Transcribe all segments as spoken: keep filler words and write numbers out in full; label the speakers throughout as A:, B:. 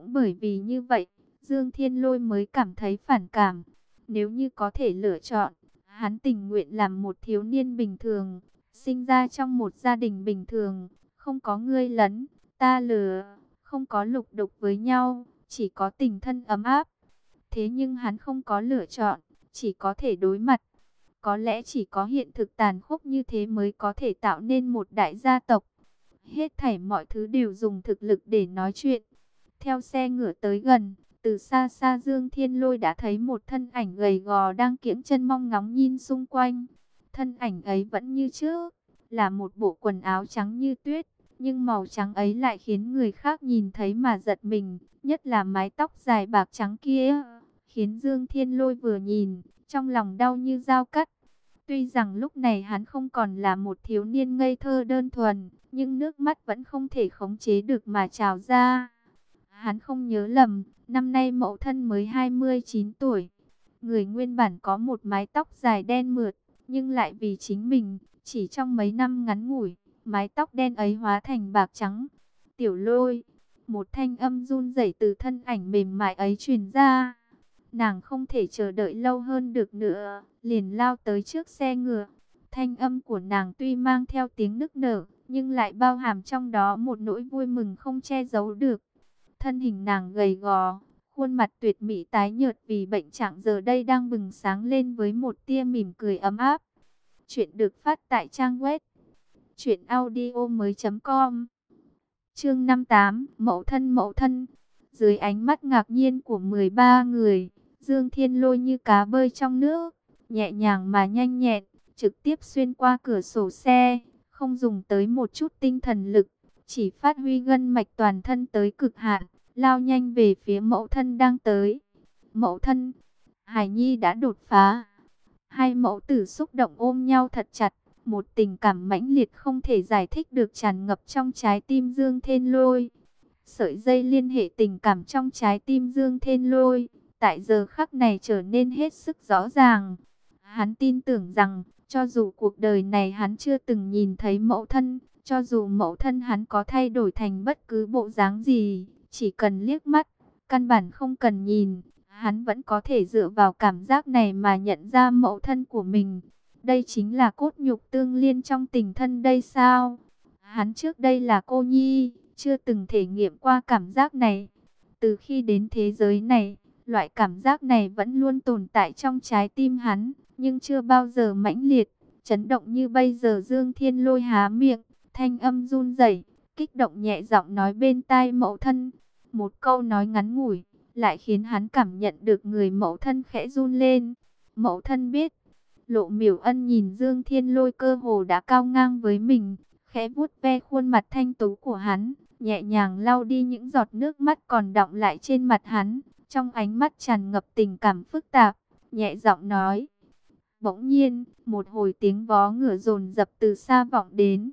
A: cũng bởi vì như vậy, Dương Thiên Lôi mới cảm thấy phản cảm. Nếu như có thể lựa chọn, hắn tình nguyện làm một thiếu niên bình thường, sinh ra trong một gia đình bình thường, không có ngươi lấn, ta lừa, không có lục đục với nhau, chỉ có tình thân ấm áp. Thế nhưng hắn không có lựa chọn, chỉ có thể đối mặt. Có lẽ chỉ có hiện thực tàn khốc như thế mới có thể tạo nên một đại gia tộc. Hết thảy mọi thứ đều dùng thực lực để nói chuyện. Theo xe ngựa tới gần, từ xa xa Dương Thiên Lôi đã thấy một thân ảnh gầy gò đang kiễng chân mong ngóng nhìn xung quanh. Thân ảnh ấy vẫn như trước, là một bộ quần áo trắng như tuyết, nhưng màu trắng ấy lại khiến người khác nhìn thấy mà giật mình, nhất là mái tóc dài bạc trắng kia, khiến Dương Thiên Lôi vừa nhìn, trong lòng đau như dao cắt. Tuy rằng lúc này hắn không còn là một thiếu niên ngây thơ đơn thuần, nhưng nước mắt vẫn không thể khống chế được mà trào ra. Hắn không nhớ lầm, năm nay mẫu thân mới hai mươi chín tuổi. Người nguyên bản có một mái tóc dài đen mượt, nhưng lại vì chính mình, chỉ trong mấy năm ngắn ngủi, mái tóc đen ấy hóa thành bạc trắng. Tiểu Lôi, một thanh âm run rẩy từ thân ảnh mềm mại ấy truyền ra. Nàng không thể chờ đợi lâu hơn được nữa, liền lao tới trước xe ngựa. Thanh âm của nàng tuy mang theo tiếng nức nở, nhưng lại bao hàm trong đó một nỗi vui mừng không che giấu được. Thân hình nàng gầy gò, khuôn mặt tuyệt mỹ tái nhợt vì bệnh trạng giờ đây đang bừng sáng lên với một tia mỉm cười ấm áp. Chuyện được phát tại trang web truyện audio mới chấm com. Chương năm mươi tám, Mẫu thân mẫu thân. Dưới ánh mắt ngạc nhiên của mười ba người, Dương Thiên Lôi như cá bơi trong nước, nhẹ nhàng mà nhanh nhẹn, trực tiếp xuyên qua cửa sổ xe, không dùng tới một chút tinh thần lực, chỉ phát huy gân mạch toàn thân tới cực hạn, lao nhanh về phía mẫu thân đang tới. Mẫu thân, Hải Nhi đã đột phá. Hai mẫu tử xúc động ôm nhau thật chặt, một tình cảm mãnh liệt không thể giải thích được tràn ngập trong trái tim Dương Thiên Lôi. Sợi dây liên hệ tình cảm trong trái tim Dương Thiên Lôi, tại giờ khắc này trở nên hết sức rõ ràng. Hắn tin tưởng rằng, cho dù cuộc đời này hắn chưa từng nhìn thấy mẫu thân, cho dù mẫu thân hắn có thay đổi thành bất cứ bộ dáng gì, chỉ cần liếc mắt, căn bản không cần nhìn, hắn vẫn có thể dựa vào cảm giác này mà nhận ra mẫu thân của mình. Đây chính là cốt nhục tương liên trong tình thân đây sao? Hắn trước đây là cô nhi, chưa từng thể nghiệm qua cảm giác này. Từ khi đến thế giới này, loại cảm giác này vẫn luôn tồn tại trong trái tim hắn, nhưng chưa bao giờ mãnh liệt, chấn động như bây giờ. Dương Thiên Lôi há miệng, thanh âm run rẩy, kích động nhẹ giọng nói bên tai mẫu thân. Một câu nói ngắn ngủi, lại khiến hắn cảm nhận được người mẫu thân khẽ run lên. Mẫu thân biết. Lộ Miểu Ân nhìn Dương Thiên Lôi cơ hồ đã cao ngang với mình, khẽ vuốt ve khuôn mặt thanh tú của hắn, nhẹ nhàng lau đi những giọt nước mắt còn đọng lại trên mặt hắn, trong ánh mắt tràn ngập tình cảm phức tạp, nhẹ giọng nói. Bỗng nhiên, một hồi tiếng vó ngựa dồn dập từ xa vọng đến.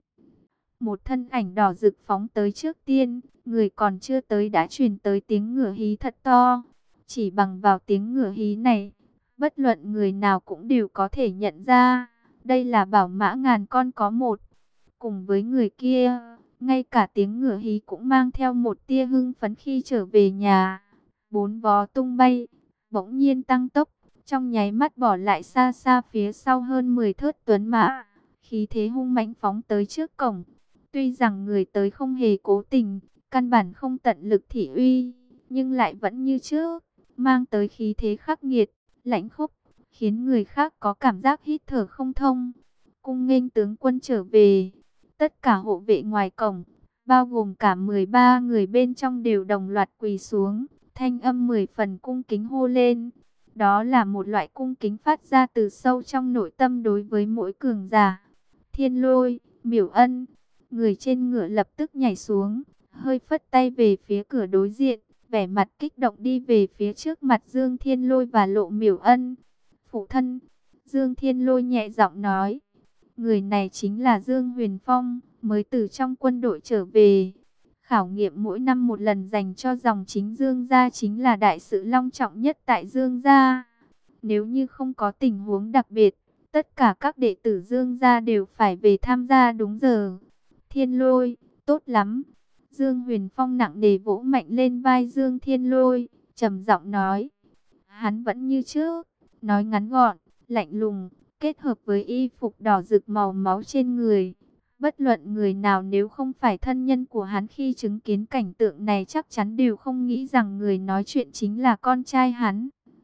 A: Một thân ảnh đỏ rực phóng tới trước tiên, người còn chưa tới đã truyền tới tiếng ngựa hí thật to. Chỉ bằng vào tiếng ngựa hí này, bất luận người nào cũng đều có thể nhận ra, đây là Bảo Mã ngàn con có một. Cùng với người kia, ngay cả tiếng ngựa hí cũng mang theo một tia hưng phấn khi trở về nhà. Bốn vó tung bay, bỗng nhiên tăng tốc, trong nháy mắt bỏ lại xa xa phía sau hơn mười thớt tuấn mã, khí thế hung mãnh phóng tới trước cổng. Tuy rằng người tới không hề cố tình, căn bản không tận lực thị uy, nhưng lại vẫn như trước, mang tới khí thế khắc nghiệt, lãnh khốc, khiến người khác có cảm giác hít thở không thông. Cung nghênh tướng quân trở về. Tất cả hộ vệ ngoài cổng, bao gồm cả mười ba người bên trong đều đồng loạt quỳ xuống, thanh âm mười phần cung kính hô lên. Đó là một loại cung kính phát ra từ sâu trong nội tâm đối với mỗi cường giả. Thiên Lôi, Miểu Ân, người trên ngựa lập tức nhảy xuống, hơi phất tay về phía cửa đối diện, vẻ mặt kích động đi về phía trước mặt Dương Thiên Lôi và Lộ Miểu Ân. Phụ thân, Dương Thiên Lôi nhẹ giọng nói. Người này chính là Dương Huyền Phong, mới từ trong quân đội trở về. Khảo nghiệm mỗi năm một lần dành cho dòng chính Dương gia chính là đại sự long trọng nhất tại Dương gia. Nếu như không có tình huống đặc biệt, tất cả các đệ tử Dương gia đều phải về tham gia đúng giờ. Thiên Lôi, tốt lắm. Dương Huyền Phong nặng nề vỗ mạnh lên vai Dương Thiên Lôi, trầm giọng nói. Hắn vẫn như trước, nói ngắn gọn, lạnh lùng, kết hợp với y phục đỏ rực màu máu trên người. Bất luận người nào nếu không phải thân nhân của hắn khi chứng kiến cảnh tượng này chắc chắn đều không nghĩ rằng người nói chuyện chính là con trai hắn.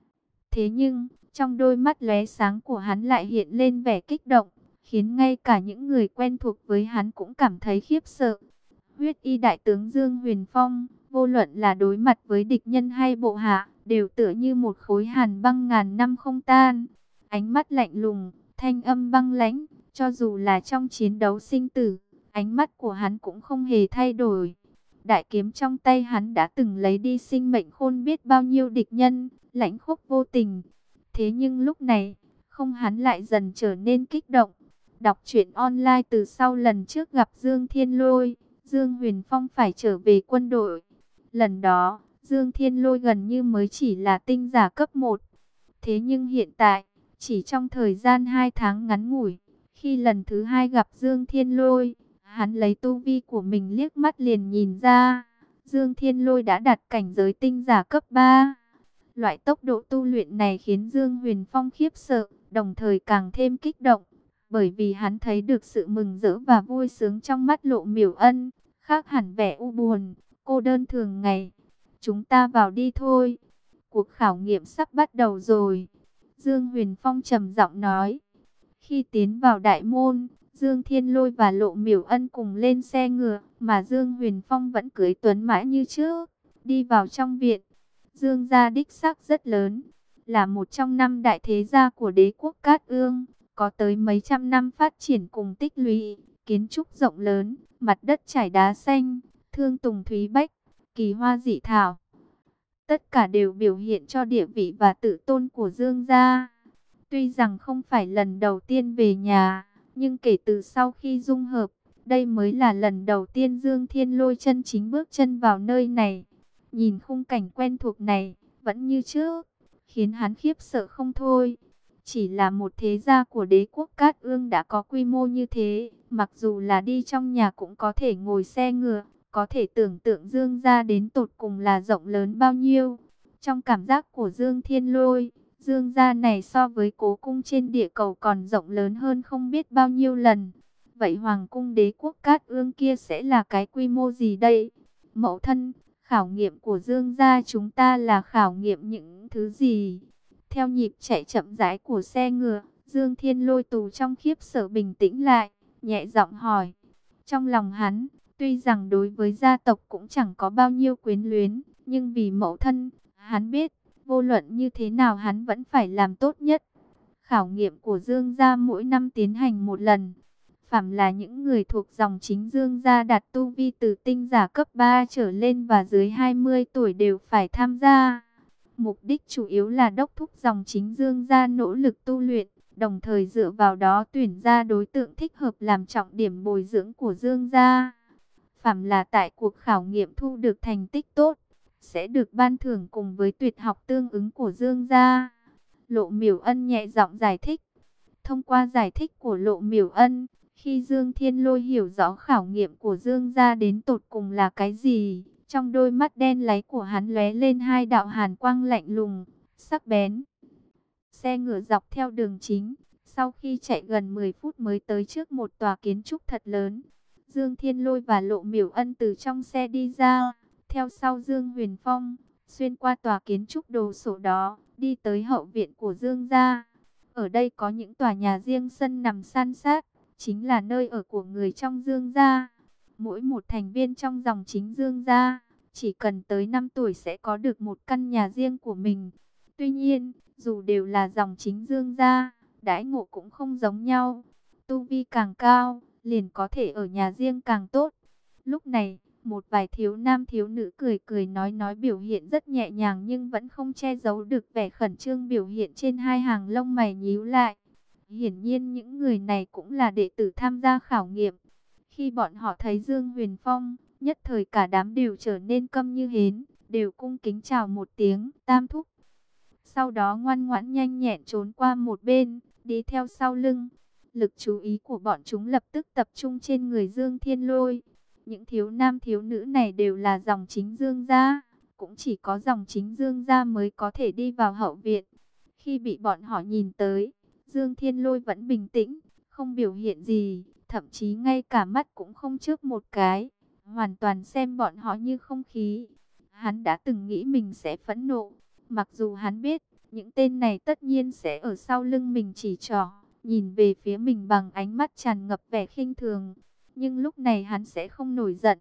A: Thế nhưng, trong đôi mắt lóe sáng của hắn lại hiện lên vẻ kích động, khiến ngay cả những người quen thuộc với hắn cũng cảm thấy khiếp sợ. Huyết y đại tướng Dương Huyền Phong, vô luận là đối mặt với địch nhân hay bộ hạ, đều tựa như một khối hàn băng ngàn năm không tan. Ánh mắt lạnh lùng, thanh âm băng lãnh, cho dù là trong chiến đấu sinh tử, ánh mắt của hắn cũng không hề thay đổi. Đại kiếm trong tay hắn đã từng lấy đi sinh mệnh khôn biết bao nhiêu địch nhân, lãnh khốc vô tình. Thế nhưng lúc này, không hắn lại dần trở nên kích động. Đọc truyện online từ sau lần trước gặp Dương Thiên Lôi, Dương Huyền Phong phải trở về quân đội. Lần đó, Dương Thiên Lôi gần như mới chỉ là tinh giả cấp một. Thế nhưng hiện tại, chỉ trong thời gian hai tháng ngắn ngủi, khi lần thứ hai gặp Dương Thiên Lôi, hắn lấy tu vi của mình liếc mắt liền nhìn ra. Dương Thiên Lôi đã đạt cảnh giới tinh giả cấp ba. Loại tốc độ tu luyện này khiến Dương Huyền Phong khiếp sợ, đồng thời càng thêm kích động. Bởi vì hắn thấy được sự mừng rỡ và vui sướng trong mắt Lộ Miểu Ân, khác hẳn vẻ u buồn, cô đơn thường ngày. Chúng ta vào đi thôi. Cuộc khảo nghiệm sắp bắt đầu rồi. Dương Huyền Phong trầm giọng nói. Khi tiến vào đại môn, Dương Thiên Lôi và Lộ Miểu Ân cùng lên xe ngựa, mà Dương Huyền Phong vẫn cưỡi tuấn mã như trước, đi vào trong viện. Dương gia đích xác rất lớn, là một trong năm đại thế gia của đế quốc Cát Ương, có tới mấy trăm năm phát triển cùng tích lũy, kiến trúc rộng lớn, mặt đất trải đá xanh, thương tùng thúy bách, kỳ hoa dị thảo. Tất cả đều biểu hiện cho địa vị và tự tôn của Dương gia. Tuy rằng không phải lần đầu tiên về nhà, nhưng kể từ sau khi dung hợp, đây mới là lần đầu tiên Dương Thiên Lôi chân chính bước chân vào nơi này. Nhìn khung cảnh quen thuộc này, vẫn như trước, khiến hắn khiếp sợ không thôi. Chỉ là một thế gia của đế quốc Cát Ương đã có quy mô như thế, mặc dù là đi trong nhà cũng có thể ngồi xe ngựa, có thể tưởng tượng Dương gia đến tột cùng là rộng lớn bao nhiêu. Trong cảm giác của Dương Thiên Lôi, Dương gia này so với cố cung trên địa cầu còn rộng lớn hơn không biết bao nhiêu lần. Vậy hoàng cung đế quốc Cát Ương kia sẽ là cái quy mô gì đây? Mẫu thân, khảo nghiệm của Dương gia chúng ta là khảo nghiệm những thứ gì? Theo nhịp chạy chậm rãi của xe ngựa, Dương Thiên Lôi tù trong khiếp sợ bình tĩnh lại, nhẹ giọng hỏi. Trong lòng hắn, tuy rằng đối với gia tộc cũng chẳng có bao nhiêu quyến luyến, nhưng vì mẫu thân, hắn biết, vô luận như thế nào hắn vẫn phải làm tốt nhất. Khảo nghiệm của Dương gia mỗi năm tiến hành một lần. Phàm là những người thuộc dòng chính Dương gia đạt tu vi từ tinh giả cấp ba trở lên và dưới hai mươi tuổi đều phải tham gia. Mục đích chủ yếu là đốc thúc dòng chính Dương gia nỗ lực tu luyện, đồng thời dựa vào đó tuyển ra đối tượng thích hợp làm trọng điểm bồi dưỡng của Dương gia. Phàm là tại cuộc khảo nghiệm thu được thành tích tốt, sẽ được ban thưởng cùng với tuyệt học tương ứng của Dương gia. Lộ Miểu Ân nhẹ giọng giải thích. Thông qua giải thích của Lộ Miểu Ân, khi Dương Thiên Lôi hiểu rõ khảo nghiệm của Dương gia đến tột cùng là cái gì, trong đôi mắt đen láy của hắn lóe lên hai đạo hàn quang lạnh lùng, sắc bén. Xe ngựa dọc theo đường chính, sau khi chạy gần mười phút mới tới trước một tòa kiến trúc thật lớn. Dương Thiên Lôi và Lộ Miểu Ân từ trong xe đi ra, theo sau Dương Huyền Phong, xuyên qua tòa kiến trúc đồ sộ đó, đi tới hậu viện của Dương gia. Ở đây có những tòa nhà riêng sân nằm san sát, chính là nơi ở của người trong Dương gia. Mỗi một thành viên trong dòng chính Dương gia, chỉ cần tới năm tuổi sẽ có được một căn nhà riêng của mình. Tuy nhiên, dù đều là dòng chính Dương gia, đãi ngộ cũng không giống nhau. Tu vi càng cao, liền có thể ở nhà riêng càng tốt. Lúc này, một vài thiếu nam thiếu nữ cười cười nói nói biểu hiện rất nhẹ nhàng nhưng vẫn không che giấu được vẻ khẩn trương biểu hiện trên hai hàng lông mày nhíu lại. Hiển nhiên những người này cũng là đệ tử tham gia khảo nghiệm. Khi bọn họ thấy Dương Huyền Phong, nhất thời cả đám đều trở nên câm như hến, đều cung kính chào một tiếng, tam thúc. Sau đó ngoan ngoãn nhanh nhẹn trốn qua một bên, đi theo sau lưng. Lực chú ý của bọn chúng lập tức tập trung trên người Dương Thiên Lôi. Những thiếu nam thiếu nữ này đều là dòng chính Dương gia, cũng chỉ có dòng chính Dương gia mới có thể đi vào hậu viện. Khi bị bọn họ nhìn tới, Dương Thiên Lôi vẫn bình tĩnh, không biểu hiện gì, thậm chí ngay cả mắt cũng không chớp một cái, hoàn toàn xem bọn họ như không khí. Hắn đã từng nghĩ mình sẽ phẫn nộ, mặc dù hắn biết, những tên này tất nhiên sẽ ở sau lưng mình chỉ trỏ, nhìn về phía mình bằng ánh mắt tràn ngập vẻ khinh thường. Nhưng lúc này hắn sẽ không nổi giận.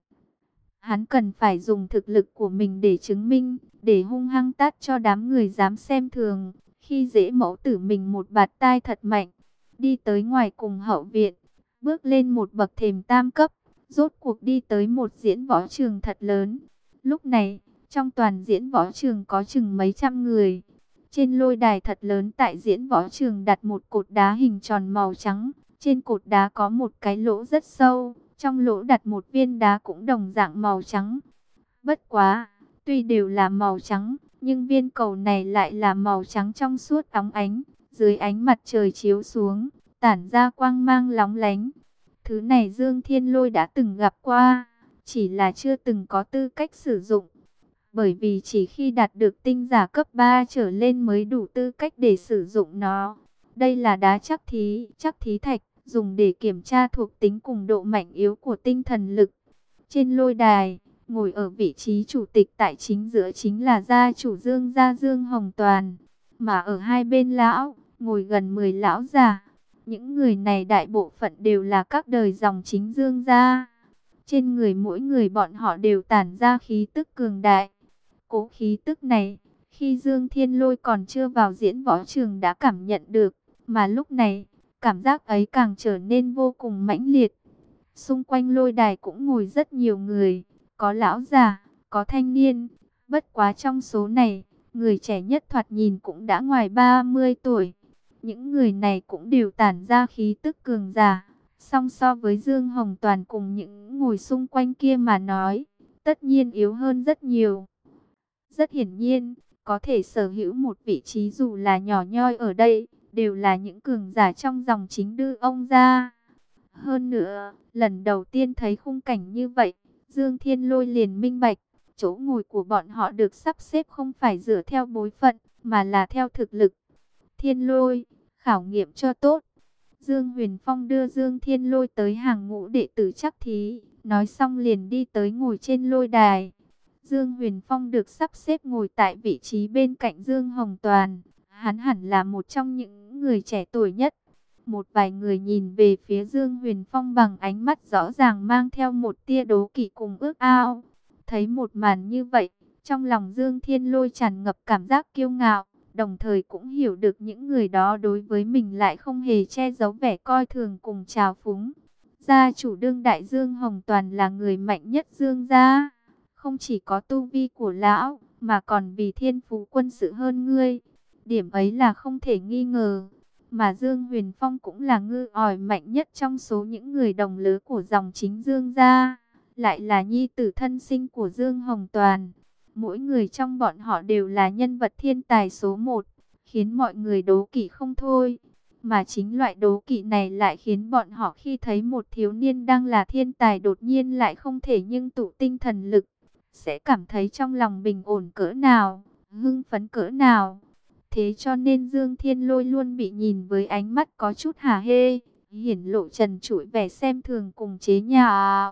A: Hắn cần phải dùng thực lực của mình để chứng minh, để hung hăng tát cho đám người dám xem thường, khi dễ mẫu tử mình một bạt tai thật mạnh. Đi tới ngoài cùng hậu viện, bước lên một bậc thềm tam cấp, rốt cuộc đi tới một diễn võ trường thật lớn. Lúc này, trong toàn diễn võ trường có chừng mấy trăm người. Trên lôi đài thật lớn tại diễn võ trường đặt một cột đá hình tròn màu trắng. Trên cột đá có một cái lỗ rất sâu, trong lỗ đặt một viên đá cũng đồng dạng màu trắng. Bất quá, tuy đều là màu trắng, nhưng viên cầu này lại là màu trắng trong suốt óng ánh, dưới ánh mặt trời chiếu xuống, tản ra quang mang lóng lánh. Thứ này Dương Thiên Lôi đã từng gặp qua, chỉ là chưa từng có tư cách sử dụng. Bởi vì chỉ khi đạt được tinh giả cấp ba trở lên mới đủ tư cách để sử dụng nó. Đây là đá chắc thí, chắc thí thạch, dùng để kiểm tra thuộc tính cùng độ mạnh yếu của tinh thần lực. Trên lôi đài, ngồi ở vị trí chủ tịch tại chính giữa chính là gia chủ Dương gia Dương Hồng Toàn. Mà ở hai bên lão, ngồi gần mười lão già. Những người này đại bộ phận đều là các đời dòng chính Dương gia. Trên người mỗi người bọn họ đều tản ra khí tức cường đại. Cố khí tức này, khi Dương Thiên Lôi còn chưa vào diễn võ trường đã cảm nhận được. Mà lúc này, cảm giác ấy càng trở nên vô cùng mãnh liệt. Xung quanh lôi đài cũng ngồi rất nhiều người, có lão già, có thanh niên. Bất quá trong số này, người trẻ nhất thoạt nhìn cũng đã ngoài ba mươi tuổi. Những người này cũng đều tản ra khí tức cường giả. Song so với Dương Hồng Toàn cùng những ngồi xung quanh kia mà nói, tất nhiên yếu hơn rất nhiều. Rất hiển nhiên, có thể sở hữu một vị trí dù là nhỏ nhoi ở đây, đều là những cường giả trong dòng chính Đư ông gia. Hơn nữa, lần đầu tiên thấy khung cảnh như vậy, Dương Thiên Lôi liền minh bạch, chỗ ngồi của bọn họ được sắp xếp không phải dựa theo bối phận, mà là theo thực lực. Thiên Lôi, khảo nghiệm cho tốt. Dương Huyền Phong đưa Dương Thiên Lôi tới hàng ngũ đệ tử chắc thí, nói xong liền đi tới ngồi trên lôi đài. Dương Huyền Phong được sắp xếp ngồi tại vị trí bên cạnh Dương Hồng Toàn. Hắn hẳn là một trong những người trẻ tuổi nhất. Một vài người nhìn về phía Dương Huyền Phong bằng ánh mắt rõ ràng mang theo một tia đố kỵ cùng ước ao. Thấy một màn như vậy, trong lòng Dương Thiên Lôi tràn ngập cảm giác kiêu ngạo, đồng thời cũng hiểu được những người đó đối với mình lại không hề che giấu vẻ coi thường cùng trào phúng. Gia chủ đương đại Dương Hồng Toàn là người mạnh nhất Dương gia, không chỉ có tu vi của lão, mà còn vì thiên phú quân sự hơn ngươi. Điểm ấy là không thể nghi ngờ. Mà Dương Huyền Phong cũng là ngư ỏi mạnh nhất trong số những người đồng lứa của dòng chính Dương gia, lại là nhi tử thân sinh của Dương Hồng Toàn. Mỗi người trong bọn họ đều là nhân vật thiên tài số một, khiến mọi người đố kỵ không thôi. Mà chính loại đố kỵ này lại khiến bọn họ khi thấy một thiếu niên đang là thiên tài đột nhiên lại không thể nhưng tụ tinh thần lực, sẽ cảm thấy trong lòng bình ổn cỡ nào, hưng phấn cỡ nào. Thế cho nên Dương Thiên Lôi luôn bị nhìn với ánh mắt có chút hả hê, hiển lộ trần trụi vẻ xem thường cùng chế nhạo.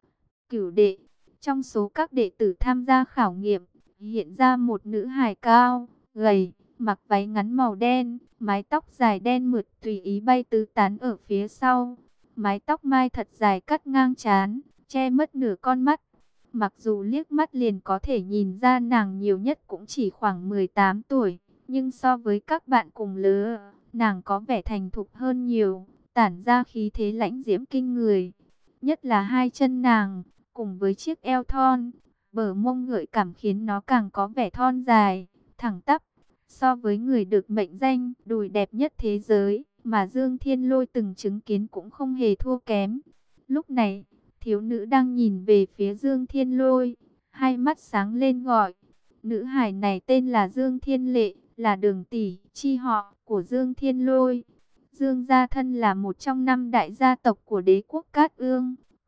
A: Cửu đệ, trong số các đệ tử tham gia khảo nghiệm, hiện ra một nữ hài cao, gầy, mặc váy ngắn màu đen, mái tóc dài đen mượt tùy ý bay tứ tán ở phía sau. Mái tóc mai thật dài cắt ngang trán, che mất nửa con mắt. Mặc dù liếc mắt liền có thể nhìn ra nàng nhiều nhất cũng chỉ khoảng mười tám tuổi. Nhưng so với các bạn cùng lứa, nàng có vẻ thành thục hơn nhiều, tản ra khí thế lãnh diễm kinh người. Nhất là hai chân nàng, cùng với chiếc eo thon, bờ mông gợi cảm khiến nó càng có vẻ thon dài, thẳng tắp. So với người được mệnh danh đùi đẹp nhất thế giới, mà Dương Thiên Lôi từng chứng kiến cũng không hề thua kém. Lúc này, thiếu nữ đang nhìn về phía Dương Thiên Lôi, hai mắt sáng lên gọi. Nữ hài này tên là Dương Thiên Lệ, là đường tỷ, chi họ của Dương Thiên Lôi. Dương gia thân là một trong năm đại gia tộc của đế quốc Cát Ương,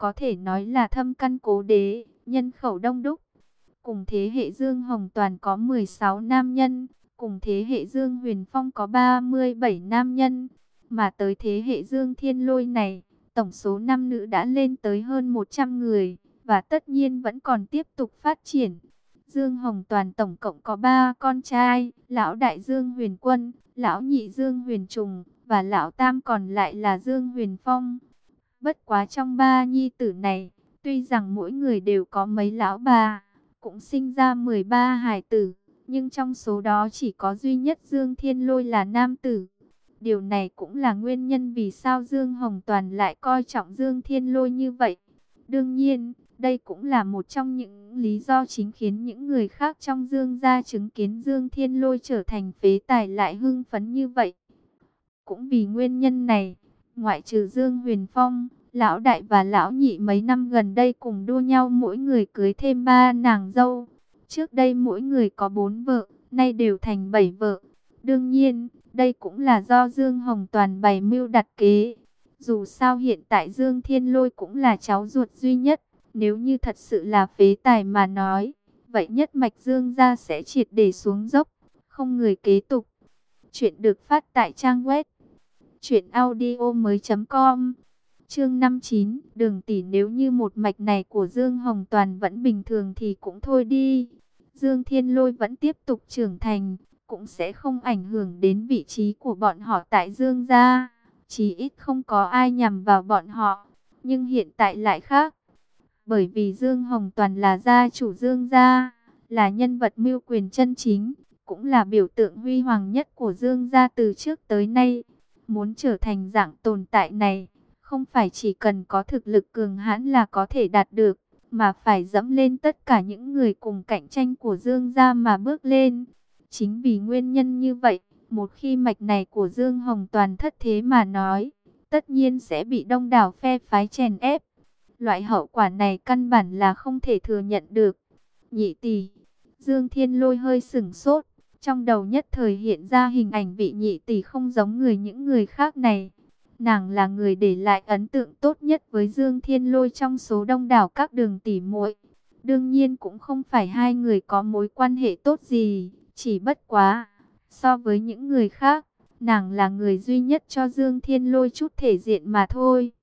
A: có thể nói là thâm căn cố đế, nhân khẩu đông đúc. Cùng thế hệ Dương Hồng Toàn có mười sáu nam nhân, cùng thế hệ Dương Huyền Phong có ba mươi bảy nam nhân, mà tới thế hệ Dương Thiên Lôi này, tổng số nam nữ đã lên tới hơn một trăm người, và tất nhiên vẫn còn tiếp tục phát triển. Dương Hồng Toàn tổng cộng có ba con trai, lão đại Dương Huyền Quân, lão nhị Dương Huyền Trùng, và lão tam còn lại là Dương Huyền Phong. Bất quá trong ba nhi tử này, tuy rằng mỗi người đều có mấy lão bà, cũng sinh ra mười ba hài tử, nhưng trong số đó chỉ có duy nhất Dương Thiên Lôi là nam tử. Điều này cũng là nguyên nhân vì sao Dương Hồng Toàn lại coi trọng Dương Thiên Lôi như vậy. Đương nhiên, đây cũng là một trong những lý do chính khiến những người khác trong Dương gia chứng kiến Dương Thiên Lôi trở thành phế tài lại hưng phấn như vậy. Cũng vì nguyên nhân này, ngoại trừ Dương Huyền Phong, lão đại và lão nhị mấy năm gần đây cùng đua nhau mỗi người cưới thêm ba nàng dâu. Trước đây mỗi người có bốn vợ, nay đều thành bảy vợ. Đương nhiên, đây cũng là do Dương Hồng Toàn bày mưu đặt kế. Dù sao hiện tại Dương Thiên Lôi cũng là cháu ruột duy nhất. Nếu như thật sự là phế tài mà nói, vậy nhất mạch Dương gia sẽ triệt để xuống dốc, không người kế tục. Chuyện được phát tại trang web truyện audio mới chấm com. Chương năm mươi chín, Đường tỷ, nếu như một mạch này của Dương Hồng Toàn vẫn bình thường thì cũng thôi đi. Dương Thiên Lôi vẫn tiếp tục trưởng thành, cũng sẽ không ảnh hưởng đến vị trí của bọn họ tại Dương gia. Chí ít không có ai nhằm vào bọn họ. Nhưng hiện tại lại khác. Bởi vì Dương Hồng Toàn là gia chủ Dương gia, là nhân vật mưu quyền chân chính, cũng là biểu tượng huy hoàng nhất của Dương gia từ trước tới nay. Muốn trở thành dạng tồn tại này, không phải chỉ cần có thực lực cường hãn là có thể đạt được, mà phải dẫm lên tất cả những người cùng cạnh tranh của Dương gia mà bước lên. Chính vì nguyên nhân như vậy, một khi mạch này của Dương Hồng Toàn thất thế mà nói, tất nhiên sẽ bị đông đảo phe phái chèn ép. Loại hậu quả này căn bản là không thể thừa nhận được. Nhị tỷ, Dương Thiên Lôi hơi sửng sốt, trong đầu nhất thời hiện ra hình ảnh vị nhị tỷ không giống người những người khác này. Nàng là người để lại ấn tượng tốt nhất với Dương Thiên Lôi trong số đông đảo các đường tỷ muội. Đương nhiên cũng không phải hai người có mối quan hệ tốt gì, chỉ bất quá, so với những người khác, nàng là người duy nhất cho Dương Thiên Lôi chút thể diện mà thôi.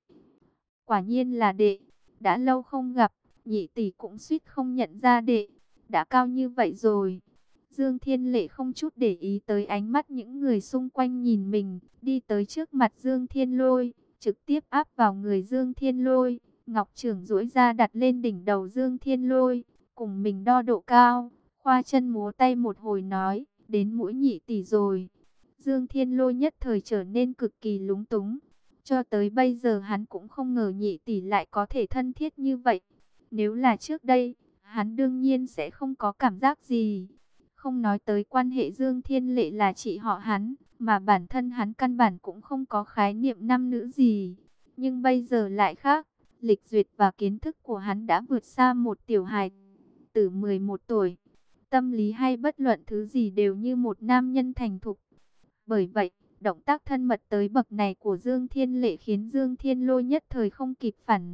A: Quả nhiên là đệ, đã lâu không gặp, nhị tỷ cũng suýt không nhận ra đệ, đã cao như vậy rồi. Dương Thiên Lệ không chút để ý tới ánh mắt những người xung quanh nhìn mình, đi tới trước mặt Dương Thiên Lôi, trực tiếp áp vào người Dương Thiên Lôi. Ngọc Trưởng duỗi ra đặt lên đỉnh đầu Dương Thiên Lôi, cùng mình đo độ cao, khoa chân múa tay một hồi nói, đến mũi nhị tỷ rồi. Dương Thiên Lôi nhất thời trở nên cực kỳ lúng túng. Cho tới bây giờ hắn cũng không ngờ nhị tỷ lại có thể thân thiết như vậy. Nếu là trước đây, hắn đương nhiên sẽ không có cảm giác gì. Không nói tới quan hệ Dương Thiên Lệ là chị họ hắn, mà bản thân hắn căn bản cũng không có khái niệm nam nữ gì. Nhưng bây giờ lại khác, lịch duyệt và kiến thức của hắn đã vượt xa một tiểu hài tử mười một tuổi. Tâm lý hay bất luận thứ gì đều như một nam nhân thành thục. Bởi vậy, động tác thân mật tới bậc này của Dương Thiên Lệ khiến Dương Thiên Lôi nhất thời không kịp phản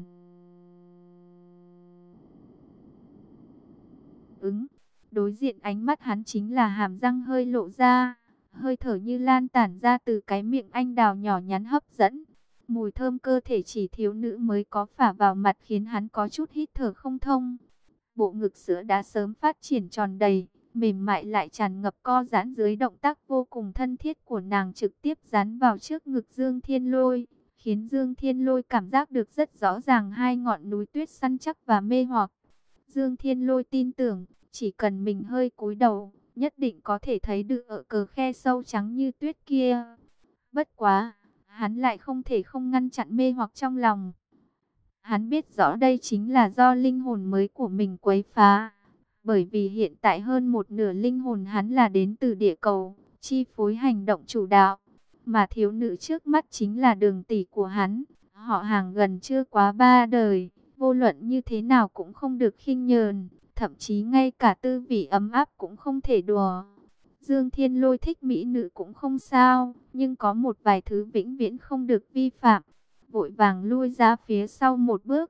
A: ứng. Đối diện ánh mắt hắn chính là hàm răng hơi lộ ra, hơi thở như lan tản ra từ cái miệng anh đào nhỏ nhắn hấp dẫn. Mùi thơm cơ thể chỉ thiếu nữ mới có phả vào mặt khiến hắn có chút hít thở không thông. Bộ ngực sữa đã sớm phát triển tròn đầy, mềm mại lại tràn ngập co giãn dưới động tác vô cùng thân thiết của nàng trực tiếp dán vào trước ngực Dương Thiên Lôi, khiến Dương Thiên Lôi cảm giác được rất rõ ràng hai ngọn núi tuyết săn chắc và mê hoặc. Dương Thiên Lôi tin tưởng, chỉ cần mình hơi cúi đầu, nhất định có thể thấy được ở cờ khe sâu trắng như tuyết kia. Bất quá, hắn lại không thể không ngăn chặn mê hoặc trong lòng. Hắn biết rõ đây chính là do linh hồn mới của mình quấy phá. Bởi vì hiện tại hơn một nửa linh hồn hắn là đến từ địa cầu, chi phối hành động chủ đạo. Mà thiếu nữ trước mắt chính là Đường tỷ của hắn. Họ hàng gần chưa quá ba đời, vô luận như thế nào cũng không được khinh nhờn. Thậm chí ngay cả tư vị ấm áp cũng không thể đùa. Dương Thiên Lôi thích mỹ nữ cũng không sao, nhưng có một vài thứ vĩnh viễn không được vi phạm. Vội vàng lui ra phía sau một bước,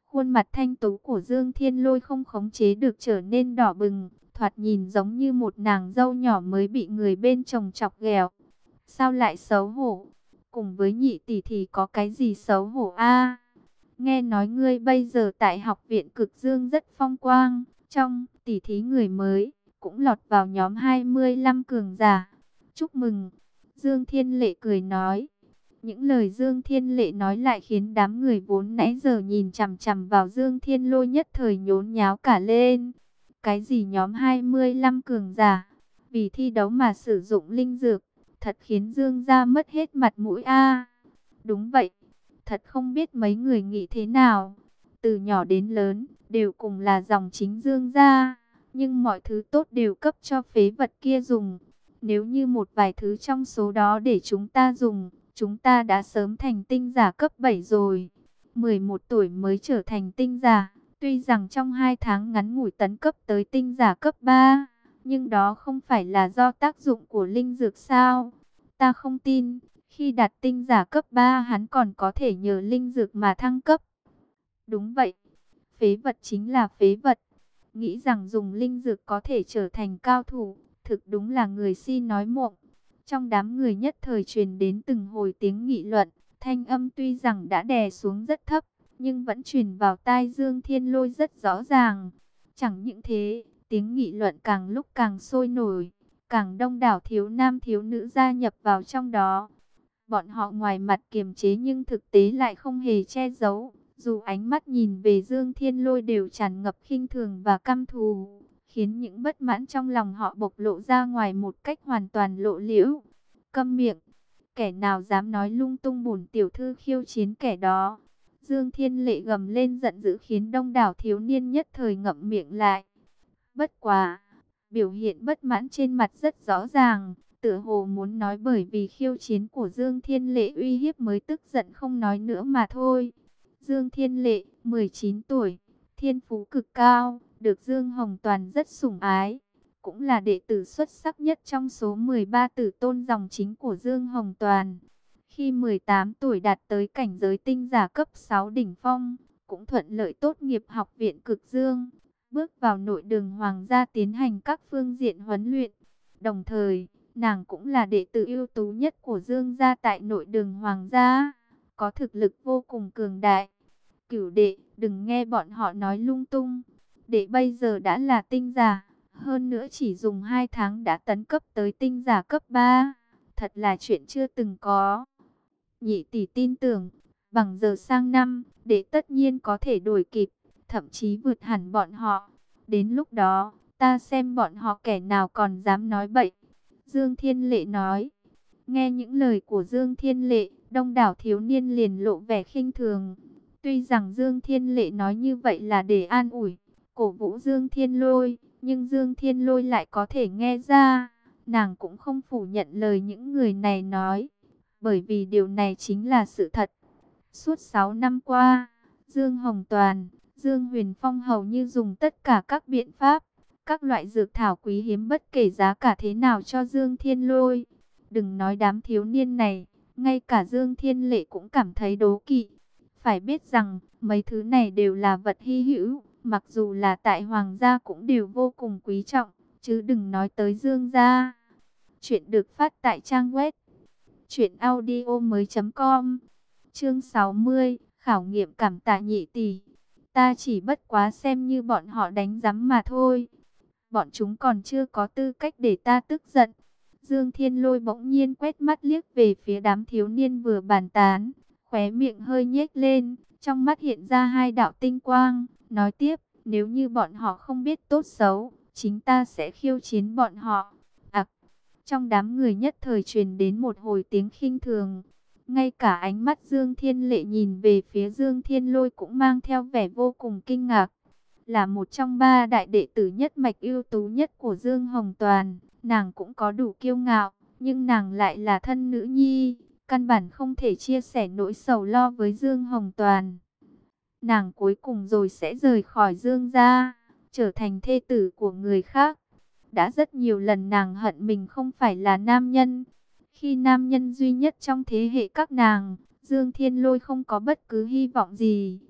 A: Khuôn mặt thanh tú của Dương Thiên Lôi không khống chế được trở nên đỏ bừng, thoạt nhìn giống như một nàng dâu nhỏ mới bị người bên chồng chọc ghẹo. Sao lại xấu hổ? Cùng với nhị tỷ thì có cái gì xấu hổ a? Nghe nói ngươi bây giờ tại học viện Cực Dương rất phong quang, trong tỷ thí người mới cũng lọt vào nhóm hai mươi lăm cường giả. Chúc mừng. Dương Thiên Lệ cười nói. Những lời Dương Thiên Lệ nói lại khiến đám người vốn nãy giờ nhìn chằm chằm vào Dương Thiên Lôi nhất thời nhốn nháo cả lên. Cái gì nhóm hai mươi lăm cường giả? Vì thi đấu mà sử dụng linh dược, thật khiến Dương gia mất hết mặt mũi a. Đúng vậy, thật không biết mấy người nghĩ thế nào. Từ nhỏ đến lớn, đều cùng là dòng chính Dương gia, nhưng mọi thứ tốt đều cấp cho phế vật kia dùng. Nếu như một vài thứ trong số đó để chúng ta dùng, chúng ta đã sớm thành tinh giả cấp bảy rồi. mười một tuổi mới trở thành tinh giả, tuy rằng trong hai tháng ngắn ngủi tấn cấp tới tinh giả cấp ba, nhưng đó không phải là do tác dụng của linh dược sao? Ta không tin, khi đạt tinh giả cấp ba hắn còn có thể nhờ linh dược mà thăng cấp. Đúng vậy, phế vật chính là phế vật. Nghĩ rằng dùng linh dược có thể trở thành cao thủ, thực đúng là người si nói mộng. Trong đám người nhất thời truyền đến từng hồi tiếng nghị luận, thanh âm tuy rằng đã đè xuống rất thấp, nhưng vẫn truyền vào tai Dương Thiên Lôi rất rõ ràng. Chẳng những thế, tiếng nghị luận càng lúc càng sôi nổi, càng đông đảo thiếu nam thiếu nữ gia nhập vào trong đó. Bọn họ ngoài mặt kiềm chế nhưng thực tế lại không hề che giấu, dù ánh mắt nhìn về Dương Thiên Lôi đều tràn ngập khinh thường và căm thù, khiến những bất mãn trong lòng họ bộc lộ ra ngoài một cách hoàn toàn lộ liễu. Câm miệng, kẻ nào dám nói lung tung bổn tiểu thư khiêu chiến kẻ đó. Dương Thiên Lệ gầm lên giận dữ khiến đông đảo thiếu niên nhất thời ngậm miệng lại. Bất quá, biểu hiện bất mãn trên mặt rất rõ ràng, tựa hồ muốn nói bởi vì khiêu chiến của Dương Thiên Lệ uy hiếp mới tức giận không nói nữa mà thôi. Dương Thiên Lệ, mười chín tuổi, thiên phú cực cao, được Dương Hồng Toàn rất sủng ái, cũng là đệ tử xuất sắc nhất trong số mười ba tử tôn dòng chính của Dương Hồng Toàn. Khi mười tám tuổi đạt tới cảnh giới tinh giả cấp sáu đỉnh phong, cũng thuận lợi tốt nghiệp học viện Cực Dương, bước vào nội đường hoàng gia tiến hành các phương diện huấn luyện. Đồng thời, nàng cũng là đệ tử ưu tú nhất của Dương gia tại nội đường hoàng gia, có thực lực vô cùng cường đại. Cửu đệ, đừng nghe bọn họ nói lung tung. Đệ bây giờ đã là tinh giả, hơn nữa chỉ dùng hai tháng đã tấn cấp tới tinh giả cấp ba. Thật là chuyện chưa từng có. Nhị tỷ tin tưởng, bằng giờ sang năm, đệ tất nhiên có thể đuổi kịp, thậm chí vượt hẳn bọn họ. Đến lúc đó, ta xem bọn họ kẻ nào còn dám nói bậy. Dương Thiên Lệ nói. Nghe những lời của Dương Thiên Lệ, đông đảo thiếu niên liền lộ vẻ khinh thường. Tuy rằng Dương Thiên Lệ nói như vậy là để an ủi, cổ vũ Dương Thiên Lôi, nhưng Dương Thiên Lôi lại có thể nghe ra, nàng cũng không phủ nhận lời những người này nói, bởi vì điều này chính là sự thật. Suốt sáu năm qua, Dương Hồng Toàn, Dương Huyền Phong hầu như dùng tất cả các biện pháp, các loại dược thảo quý hiếm bất kể giá cả thế nào cho Dương Thiên Lôi. Đừng nói đám thiếu niên này, ngay cả Dương Thiên Lệ cũng cảm thấy đố kỵ. Phải biết rằng, mấy thứ này đều là vật hy hữu, mặc dù là tại hoàng gia cũng đều vô cùng quý trọng, chứ đừng nói tới Dương gia. Chuyện được phát tại trang web truyện audio mới chấm com. Chương sáu mươi, khảo nghiệm cảm tạ nhị tỷ. Ta chỉ bất quá xem như bọn họ đánh rắm mà thôi. Bọn chúng còn chưa có tư cách để ta tức giận. Dương Thiên Lôi bỗng nhiên quét mắt liếc về phía đám thiếu niên vừa bàn tán, khóe miệng hơi nhếch lên, trong mắt hiện ra hai đạo tinh quang, nói tiếp, nếu như bọn họ không biết tốt xấu, chính ta sẽ khiêu chiến bọn họ. Ặc, trong đám người nhất thời truyền đến một hồi tiếng khinh thường. Ngay cả ánh mắt Dương Thiên Lệ nhìn về phía Dương Thiên Lôi cũng mang theo vẻ vô cùng kinh ngạc. Là một trong ba đại đệ tử nhất mạch ưu tú nhất của Dương Hồng Toàn, nàng cũng có đủ kiêu ngạo, nhưng nàng lại là thân nữ nhi, căn bản không thể chia sẻ nỗi sầu lo với Dương Hồng Toàn. Nàng cuối cùng rồi sẽ rời khỏi Dương gia, trở thành thê tử của người khác. Đã rất nhiều lần nàng hận mình không phải là nam nhân. Khi nam nhân duy nhất trong thế hệ các nàng, Dương Thiên Lôi không có bất cứ hy vọng gì,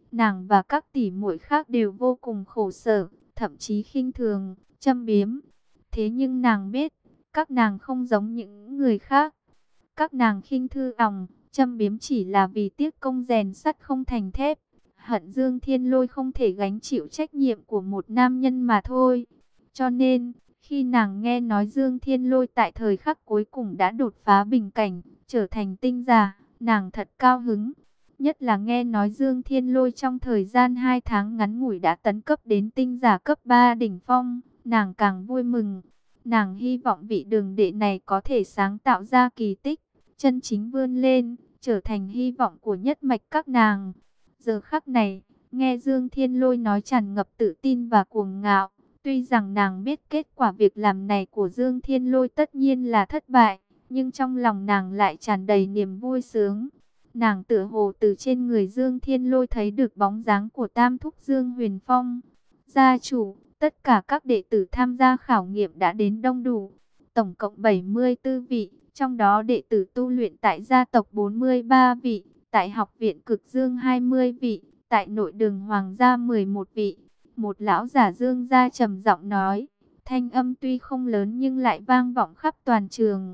A: nàng và các tỷ muội khác đều vô cùng khổ sở, thậm chí khinh thường, châm biếm. Thế nhưng nàng biết, các nàng không giống những người khác. Các nàng khinh thư ỏng, châm biếm chỉ là vì tiếc công rèn sắt không thành thép. Hận Dương Thiên Lôi không thể gánh chịu trách nhiệm của một nam nhân mà thôi. Cho nên, khi nàng nghe nói Dương Thiên Lôi tại thời khắc cuối cùng đã đột phá bình cảnh, trở thành tinh giả, nàng thật cao hứng. Nhất là nghe nói Dương Thiên Lôi trong thời gian hai tháng ngắn ngủi đã tấn cấp đến tinh giả cấp ba đỉnh phong, nàng càng vui mừng. Nàng hy vọng vị đường đệ này có thể sáng tạo ra kỳ tích, chân chính vươn lên, trở thành hy vọng của nhất mạch các nàng. Giờ khắc này, nghe Dương Thiên Lôi nói tràn ngập tự tin và cuồng ngạo. Tuy rằng nàng biết kết quả việc làm này của Dương Thiên Lôi tất nhiên là thất bại, nhưng trong lòng nàng lại tràn đầy niềm vui sướng. Nàng tựa hồ từ trên người Dương Thiên Lôi thấy được bóng dáng của Tam Thúc Dương Huyền Phong. Gia chủ, tất cả các đệ tử tham gia khảo nghiệm đã đến đông đủ. Tổng cộng bảy mươi tư vị, trong đó đệ tử tu luyện tại gia tộc bốn mươi ba vị, tại học viện Cực Dương hai mươi vị, tại nội đường Hoàng gia mười một vị. Một lão giả Dương gia trầm giọng nói, thanh âm tuy không lớn nhưng lại vang vọng khắp toàn trường.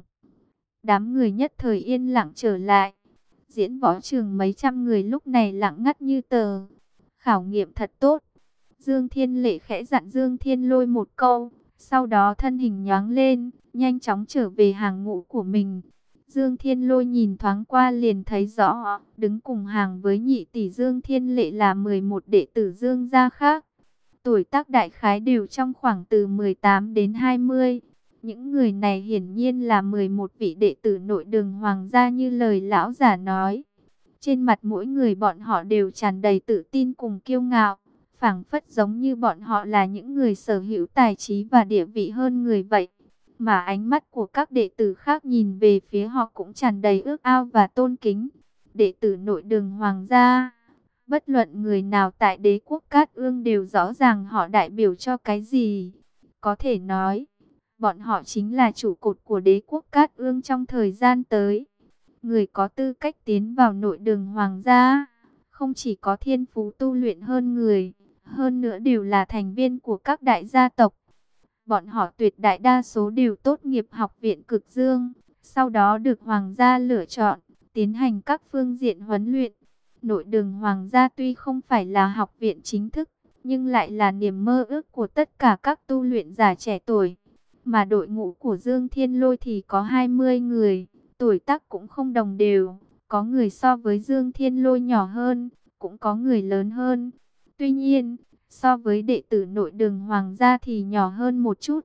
A: Đám người nhất thời yên lặng trở lại. Diễn võ trường mấy trăm người lúc này lặng ngắt như tờ. Khảo nghiệm thật tốt. Dương Thiên Lệ khẽ dặn Dương Thiên Lôi một câu, sau đó thân hình nhoáng lên, nhanh chóng trở về hàng ngũ của mình. Dương Thiên Lôi nhìn thoáng qua liền thấy rõ, đứng cùng hàng với nhị tỷ Dương Thiên Lệ là mười một đệ tử Dương gia khác. Tuổi tác đại khái đều trong khoảng từ mười tám đến hai mươi. Những người này hiển nhiên là mười một vị đệ tử nội đường Hoàng gia như lời lão giả nói. Trên mặt mỗi người bọn họ đều tràn đầy tự tin cùng kiêu ngạo, phảng phất giống như bọn họ là những người sở hữu tài trí và địa vị hơn người vậy. Mà ánh mắt của các đệ tử khác nhìn về phía họ cũng tràn đầy ước ao và tôn kính. Đệ tử nội đường Hoàng gia, bất luận người nào tại đế quốc Cát Ương đều rõ ràng họ đại biểu cho cái gì. Có thể nói, bọn họ chính là trụ cột của đế quốc Cát Ương trong thời gian tới. Người có tư cách tiến vào nội đường Hoàng gia, không chỉ có thiên phú tu luyện hơn người, hơn nữa đều là thành viên của các đại gia tộc. Bọn họ tuyệt đại đa số đều tốt nghiệp học viện Cực Dương, sau đó được Hoàng gia lựa chọn, tiến hành các phương diện huấn luyện. Nội đường Hoàng gia tuy không phải là học viện chính thức, nhưng lại là niềm mơ ước của tất cả các tu luyện giả trẻ tuổi. Mà đội ngũ của Dương Thiên Lôi thì có hai mươi người, tuổi tác cũng không đồng đều, có người so với Dương Thiên Lôi nhỏ hơn, cũng có người lớn hơn. Tuy nhiên, so với đệ tử nội đường Hoàng gia thì nhỏ hơn một chút.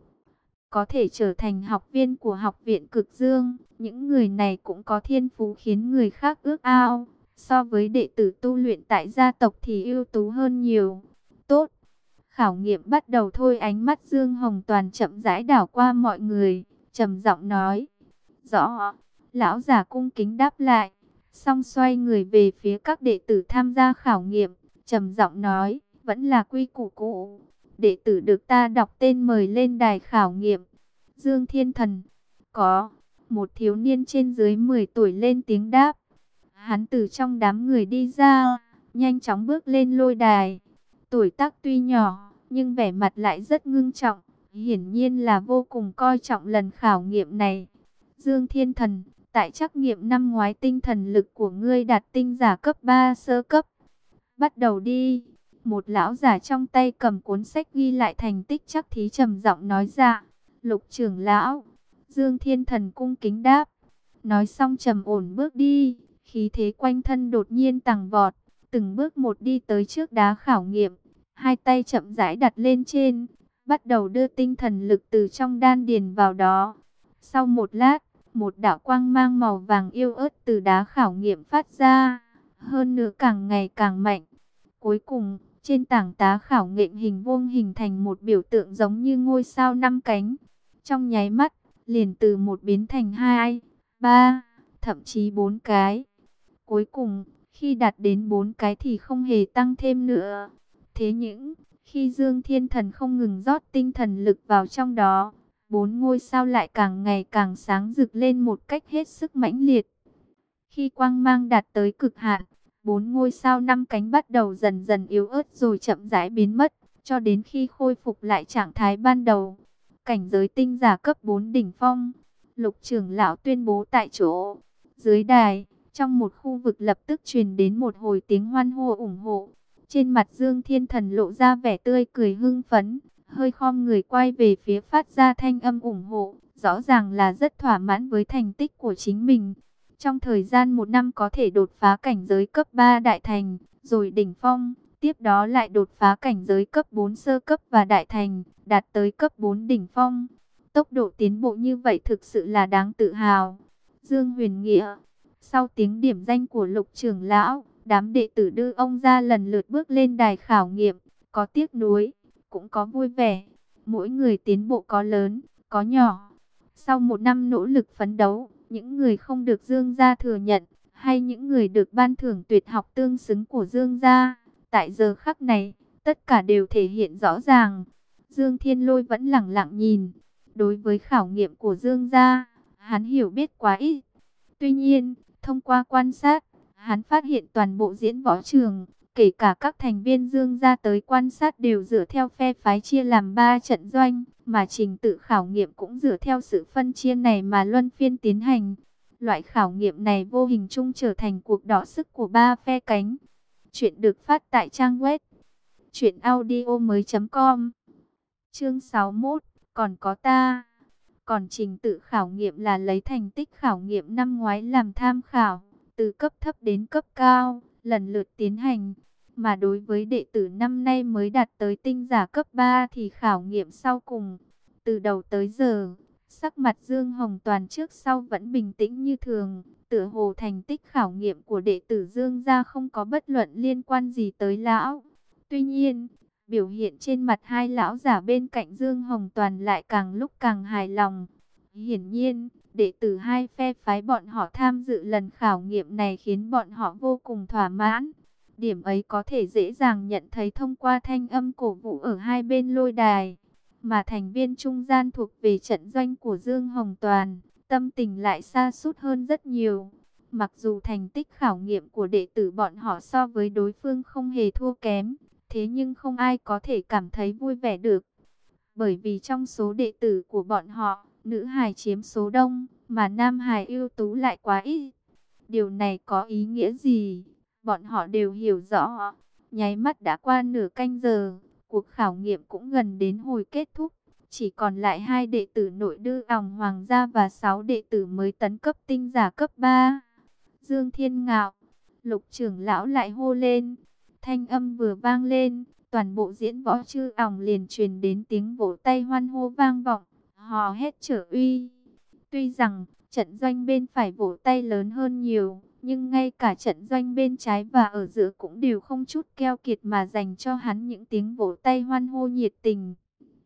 A: Có thể trở thành học viên của học viện Cực Dương, những người này cũng có thiên phú khiến người khác ước ao. So với đệ tử tu luyện tại gia tộc thì ưu tú hơn nhiều. Tốt, khảo nghiệm bắt đầu thôi. Ánh mắt Dương Hồng Toàn chậm rãi đảo qua mọi người, trầm giọng nói. Rõ, lão giả cung kính đáp lại, xong xoay người về phía các đệ tử tham gia khảo nghiệm, trầm giọng nói, vẫn là quy củ cũ. Đệ tử được ta đọc tên mời lên đài khảo nghiệm. Dương Thiên Thần, có, một thiếu niên trên dưới mười tuổi lên tiếng đáp. Hắn từ trong đám người đi ra, nhanh chóng bước lên lôi đài. Tuổi tác tuy nhỏ, nhưng vẻ mặt lại rất ngưng trọng, hiển nhiên là vô cùng coi trọng lần khảo nghiệm này. Dương Thiên Thần, tại trắc nghiệm năm ngoái tinh thần lực của ngươi đạt tinh giả cấp ba sơ cấp. Bắt đầu đi. Một lão giả trong tay cầm cuốn sách ghi lại thành tích chắc thí trầm giọng nói ra. Lục trưởng lão. Dương Thiên Thần cung kính đáp. Nói xong trầm ổn bước đi. Khí thế quanh thân đột nhiên tăng vọt, từng bước một đi tới trước đá khảo nghiệm, hai tay chậm rãi đặt lên trên, bắt đầu đưa tinh thần lực từ trong đan điền vào đó. Sau một lát, một đạo quang mang màu vàng yêu ớt từ đá khảo nghiệm phát ra, hơn nữa càng ngày càng mạnh. Cuối cùng, trên tảng đá khảo nghiệm hình vuông hình thành một biểu tượng giống như ngôi sao năm cánh. Trong nháy mắt, liền từ một biến thành hai, ba, thậm chí bốn cái. Cuối cùng, khi đạt đến bốn cái thì không hề tăng thêm nữa. Thế nhưng, khi Dương Thiên Thần không ngừng rót tinh thần lực vào trong đó, bốn ngôi sao lại càng ngày càng sáng rực lên một cách hết sức mãnh liệt. Khi quang mang đạt tới cực hạn, Bốn ngôi sao năm cánh bắt đầu dần dần yếu ớt rồi chậm rãi biến mất, cho đến khi khôi phục lại trạng thái ban đầu. Cảnh giới tinh giả cấp bốn đỉnh phong. Lục trưởng lão tuyên bố tại chỗ. Dưới đài, trong một khu vực lập tức truyền đến một hồi tiếng hoan hô ủng hộ. Trên mặt Dương Thiên Thần lộ ra vẻ tươi cười hưng phấn, hơi khom người quay về phía phát ra thanh âm ủng hộ, rõ ràng là rất thỏa mãn với thành tích của chính mình. Trong thời gian một năm có thể đột phá cảnh giới cấp ba đại thành, rồi đỉnh phong, tiếp đó lại đột phá cảnh giới cấp bốn sơ cấp và đại thành, đạt tới cấp bốn đỉnh phong. Tốc độ tiến bộ như vậy thực sự là đáng tự hào. Dương Huyền Nghĩa, sau tiếng điểm danh của Lục trưởng lão, đám đệ tử đưa ông ra lần lượt bước lên đài khảo nghiệm, có tiếc nuối, cũng có vui vẻ. Mỗi người tiến bộ có lớn, có nhỏ. Sau một năm nỗ lực phấn đấu, những người không được Dương gia thừa nhận, hay những người được ban thưởng tuyệt học tương xứng của Dương gia, tại giờ khắc này, tất cả đều thể hiện rõ ràng. Dương Thiên Lôi vẫn lặng lặng nhìn. Đối với khảo nghiệm của Dương gia, hắn hiểu biết quá ít. Tuy nhiên, thông qua quan sát, hắn phát hiện toàn bộ diễn võ trường, kể cả các thành viên Dương gia tới quan sát đều dựa theo phe phái chia làm ba trận doanh, mà trình tự khảo nghiệm cũng dựa theo sự phân chia này mà luân phiên tiến hành. Loại khảo nghiệm này vô hình chung trở thành cuộc đọ sức của ba phe cánh. Chuyện được phát tại trang web truyện audio mới chấm com. Chương sáu mươi mốt, còn có ta. Còn trình tự khảo nghiệm là lấy thành tích khảo nghiệm năm ngoái làm tham khảo, từ cấp thấp đến cấp cao, lần lượt tiến hành. Mà đối với đệ tử năm nay mới đạt tới tinh giả cấp ba thì khảo nghiệm sau cùng. Từ đầu tới giờ, sắc mặt Dương Hồng Toàn trước sau vẫn bình tĩnh như thường, tựa hồ thành tích khảo nghiệm của đệ tử Dương gia không có bất luận liên quan gì tới lão. Tuy nhiên, biểu hiện trên mặt hai lão giả bên cạnh Dương Hồng Toàn lại càng lúc càng hài lòng. Hiển nhiên, đệ tử hai phe phái bọn họ tham dự lần khảo nghiệm này khiến bọn họ vô cùng thỏa mãn. Điểm ấy có thể dễ dàng nhận thấy thông qua thanh âm cổ vũ ở hai bên lôi đài. Mà thành viên trung gian thuộc về trận doanh của Dương Hồng Toàn, tâm tình lại sa sút hơn rất nhiều. Mặc dù thành tích khảo nghiệm của đệ tử bọn họ so với đối phương không hề thua kém, thế nhưng không ai có thể cảm thấy vui vẻ được. Bởi vì trong số đệ tử của bọn họ, nữ hài chiếm số đông, mà nam hài ưu tú lại quá ít. Điều này có ý nghĩa gì? Bọn họ đều hiểu rõ. Nháy mắt đã qua nửa canh giờ, cuộc khảo nghiệm cũng gần đến hồi kết thúc. Chỉ còn lại hai đệ tử nội đưa òng hoàng gia và sáu đệ tử mới tấn cấp tinh giả cấp ba. Dương Thiên Ngạo, Lục trưởng lão lại hô lên. Thanh âm vừa vang lên, toàn bộ diễn võ chư òng liền truyền đến tiếng vỗ tay hoan hô vang vọng, hò hét trở uy. Tuy rằng trận doanh bên phải vỗ tay lớn hơn nhiều, nhưng ngay cả trận doanh bên trái và ở giữa cũng đều không chút keo kiệt mà dành cho hắn những tiếng vỗ tay hoan hô nhiệt tình.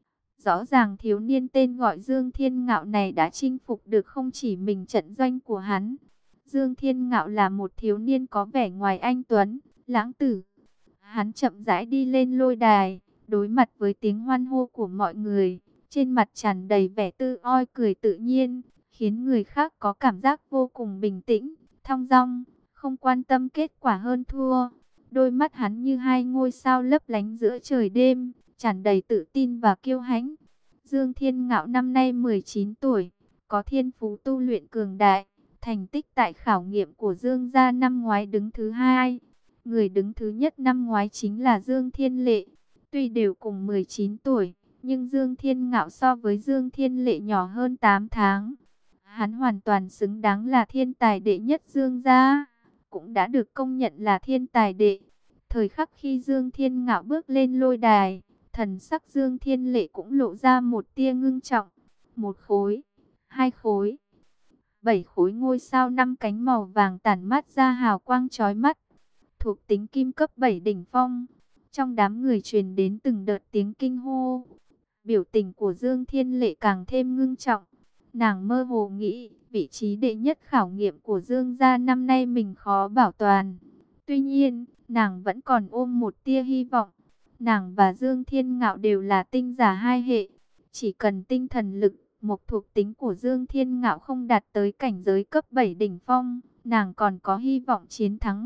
A: Rõ ràng thiếu niên tên gọi Dương Thiên Ngạo này đã chinh phục được không chỉ mình trận doanh của hắn. Dương Thiên Ngạo là một thiếu niên có vẻ ngoài anh tuấn, lãng tử. Hắn chậm rãi đi lên lôi đài, đối mặt với tiếng hoan hô của mọi người, trên mặt tràn đầy vẻ tư oi cười tự nhiên, khiến người khác có cảm giác vô cùng bình tĩnh, thong dong, không quan tâm kết quả hơn thua. Đôi mắt hắn như hai ngôi sao lấp lánh giữa trời đêm, tràn đầy tự tin và kiêu hãnh. Dương Thiên Ngạo năm nay mười chín tuổi, có thiên phú tu luyện cường đại, thành tích tại khảo nghiệm của Dương gia năm ngoái đứng thứ hai. Người đứng thứ nhất năm ngoái chính là Dương Thiên Lệ. Tuy đều cùng mười chín tuổi, nhưng Dương Thiên Ngạo so với Dương Thiên Lệ nhỏ hơn tám tháng. Hắn hoàn toàn xứng đáng là thiên tài đệ nhất Dương gia, cũng đã được công nhận là thiên tài đệ. Thời khắc khi Dương Thiên Ngạo bước lên lôi đài, thần sắc Dương Thiên Lệ cũng lộ ra một tia ngưng trọng. Một khối, hai khối, bảy khối ngôi sao năm cánh màu vàng tản mát ra hào quang chói mắt. Thuộc tính kim cấp bảy đỉnh phong. Trong đám người truyền đến từng đợt tiếng kinh hô. Biểu tình của Dương Thiên Lệ càng thêm ngưng trọng. Nàng mơ hồ nghĩ, vị trí đệ nhất khảo nghiệm của Dương gia năm nay mình khó bảo toàn. Tuy nhiên, nàng vẫn còn ôm một tia hy vọng. Nàng và Dương Thiên Ngạo đều là tinh giả hai hệ. Chỉ cần tinh thần lực, một thuộc tính của Dương Thiên Ngạo không đạt tới cảnh giới cấp bảy đỉnh phong, nàng còn có hy vọng chiến thắng.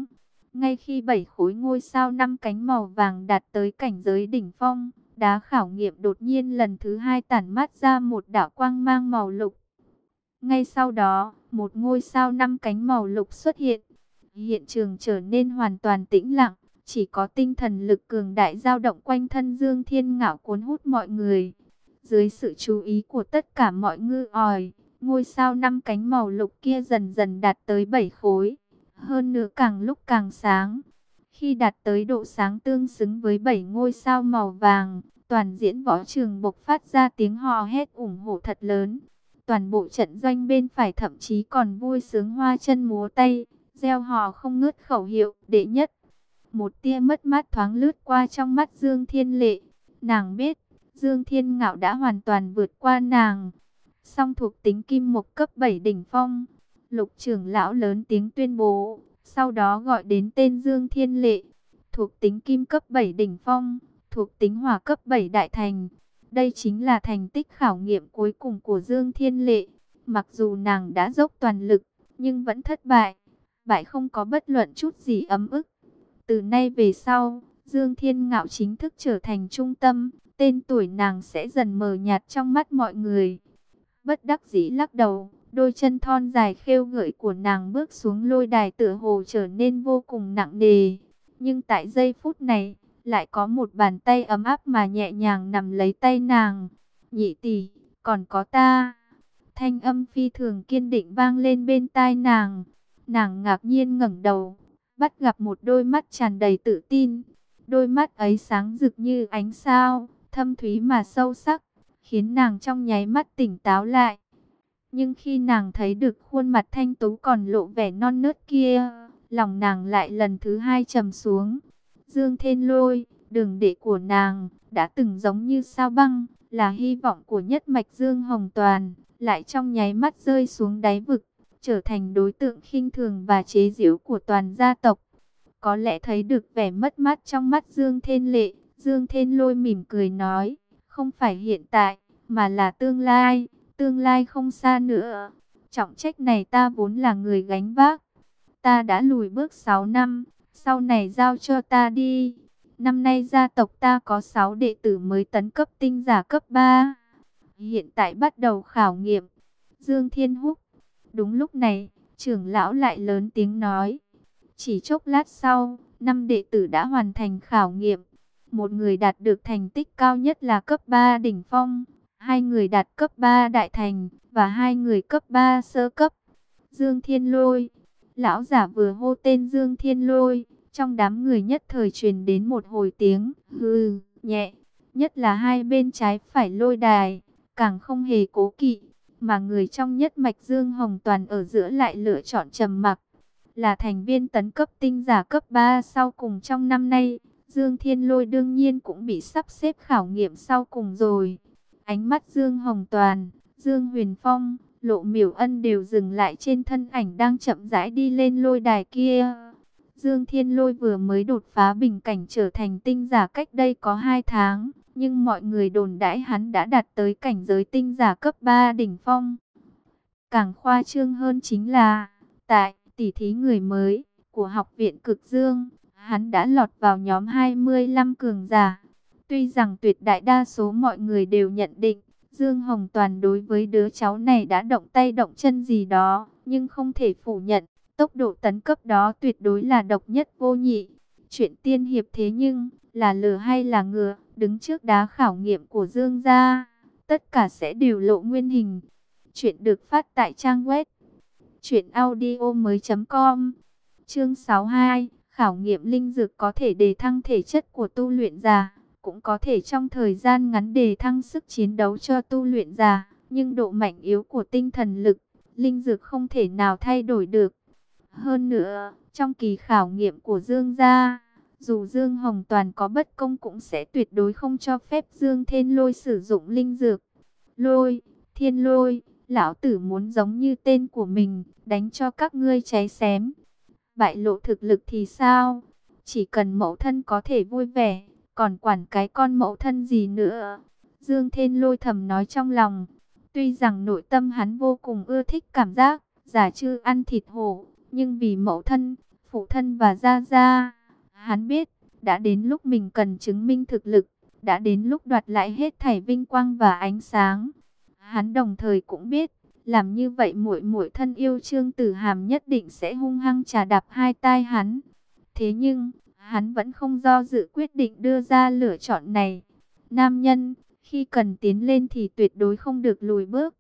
A: Ngay khi bảy khối ngôi sao năm cánh màu vàng đạt tới cảnh giới đỉnh phong, đá khảo nghiệm đột nhiên lần thứ hai tản mát ra một đạo quang mang màu lục. Ngay sau đó, một ngôi sao năm cánh màu lục xuất hiện. Hiện trường trở nên hoàn toàn tĩnh lặng, chỉ có tinh thần lực cường đại dao động quanh thân Dương Thiên Ngạo cuốn hút mọi người. Dưới sự chú ý của tất cả mọi ngư ỏi, ngôi sao năm cánh màu lục kia dần dần đạt tới bảy khối, hơn nữa càng lúc càng sáng. Khi đạt tới độ sáng tương xứng với bảy ngôi sao màu vàng, toàn diễn võ trường bộc phát ra tiếng hò hét ủng hộ thật lớn. Toàn bộ trận doanh bên phải thậm chí còn vui sướng hoa chân múa tay, reo hò không ngớt khẩu hiệu đệ nhất. Một tia mất mát thoáng lướt qua trong mắt Dương Thiên Lệ. Nàng biết, Dương Thiên Ngạo đã hoàn toàn vượt qua nàng. Song thuộc tính kim mộc cấp bảy đỉnh phong, Lục trưởng lão lớn tiếng tuyên bố, sau đó gọi đến tên Dương Thiên Lệ. Thuộc tính kim cấp bảy đỉnh phong, thuộc tính hỏa cấp bảy đại thành. Đây chính là thành tích khảo nghiệm cuối cùng của Dương Thiên Lệ. Mặc dù nàng đã dốc toàn lực, nhưng vẫn thất bại. Bại không có bất luận chút gì ấm ức. Từ nay về sau, Dương Thiên Ngạo chính thức trở thành trung tâm. Tên tuổi nàng sẽ dần mờ nhạt trong mắt mọi người. Bất đắc dĩ lắc đầu, đôi chân thon dài khêu gợi của nàng bước xuống lôi đài tựa hồ trở nên vô cùng nặng nề. Nhưng tại giây phút này, lại có một bàn tay ấm áp mà nhẹ nhàng nắm lấy tay nàng. Nhị tỷ, còn có ta. Thanh âm phi thường kiên định vang lên bên tai nàng. Nàng ngạc nhiên ngẩng đầu, bắt gặp một đôi mắt tràn đầy tự tin. Đôi mắt ấy sáng rực như ánh sao, thâm thúy mà sâu sắc, khiến nàng trong nháy mắt tỉnh táo lại. Nhưng khi nàng thấy được khuôn mặt thanh tú còn lộ vẻ non nớt kia, lòng nàng lại lần thứ hai trầm xuống. Dương Thiên Lôi, đường đệ của nàng, đã từng giống như sao băng, là hy vọng của nhất mạch Dương Hồng Toàn, lại trong nháy mắt rơi xuống đáy vực, trở thành đối tượng khinh thường và chế giễu của toàn gia tộc. Có lẽ thấy được vẻ mất mát trong mắt Dương Thiên Lệ, Dương Thiên Lôi mỉm cười nói, không phải hiện tại, mà là tương lai, tương lai không xa nữa. Trọng trách này ta vốn là người gánh vác. Ta đã lùi bước sáu năm, sau này giao cho ta đi. Năm nay gia tộc ta có sáu đệ tử mới tấn cấp tinh giả cấp ba. Hiện tại bắt đầu khảo nghiệm. Dương Thiên Húc. Đúng lúc này, trưởng lão lại lớn tiếng nói. Chỉ chốc lát sau, năm đệ tử đã hoàn thành khảo nghiệm. Một người đạt được thành tích cao nhất là cấp ba đỉnh phong, hai người đạt cấp ba đại thành, và hai người cấp ba sơ cấp. Dương Thiên Lôi. Lão giả vừa hô tên Dương Thiên Lôi, trong đám người nhất thời truyền đến một hồi tiếng hừ nhẹ, nhất là hai bên trái phải lôi đài, càng không hề cố kỵ, mà người trong nhất mạch Dương Hồng Toàn ở giữa lại lựa chọn trầm mặc. Là thành viên tấn cấp tinh giả cấp ba sau cùng trong năm nay, Dương Thiên Lôi đương nhiên cũng bị sắp xếp khảo nghiệm sau cùng rồi. Ánh mắt Dương Hồng Toàn, Dương Huyền Phong, Lộ Miểu Ân đều dừng lại trên thân ảnh đang chậm rãi đi lên lôi đài kia. Dương Thiên Lôi vừa mới đột phá bình cảnh trở thành tinh giả cách đây có hai tháng, nhưng mọi người đồn đãi hắn đã đạt tới cảnh giới tinh giả cấp ba đỉnh phong. Càng khoa trương hơn chính là, tại tỷ thí người mới của học viện Cực Dương, hắn đã lọt vào nhóm hai mươi lăm cường giả. Tuy rằng tuyệt đại đa số mọi người đều nhận định Dương Hồng Toàn đối với đứa cháu này đã động tay động chân gì đó, nhưng không thể phủ nhận, tốc độ tấn cấp đó tuyệt đối là độc nhất vô nhị. Chuyện tiên hiệp thế nhưng, là lừa hay là ngựa, đứng trước đá khảo nghiệm của Dương gia, tất cả sẽ đều lộ nguyên hình. Chuyện được phát tại trang web truyệnaudiomoi chấm com. Chương sáu mươi hai, khảo nghiệm linh dược có thể đề thăng thể chất của tu luyện giả, cũng có thể trong thời gian ngắn đề thăng sức chiến đấu cho tu luyện giả, nhưng độ mạnh yếu của tinh thần lực, linh dược không thể nào thay đổi được. Hơn nữa, trong kỳ khảo nghiệm của Dương gia, dù Dương Hồng Toàn có bất công cũng sẽ tuyệt đối không cho phép Dương Thiên Lôi sử dụng linh dược. Lôi, Thiên Lôi, lão tử muốn giống như tên của mình, đánh cho các ngươi cháy xém. Bại lộ thực lực thì sao? Chỉ cần mẫu thân có thể vui vẻ, còn quản cái con mẫu thân gì nữa? Dương Thiên Lôi thầm nói trong lòng. Tuy rằng nội tâm hắn vô cùng ưa thích cảm giác giả trư ăn thịt hổ, nhưng vì mẫu thân, phụ thân và gia gia. Hắn biết, đã đến lúc mình cần chứng minh thực lực, đã đến lúc đoạt lại hết thảy vinh quang và ánh sáng. Hắn đồng thời cũng biết, làm như vậy muội muội thân yêu Trương Tử Hàm nhất định sẽ hung hăng trà đạp hai tai hắn. Thế nhưng, hắn vẫn không do dự quyết định đưa ra lựa chọn này. Nam nhân, khi cần tiến lên thì tuyệt đối không được lùi bước.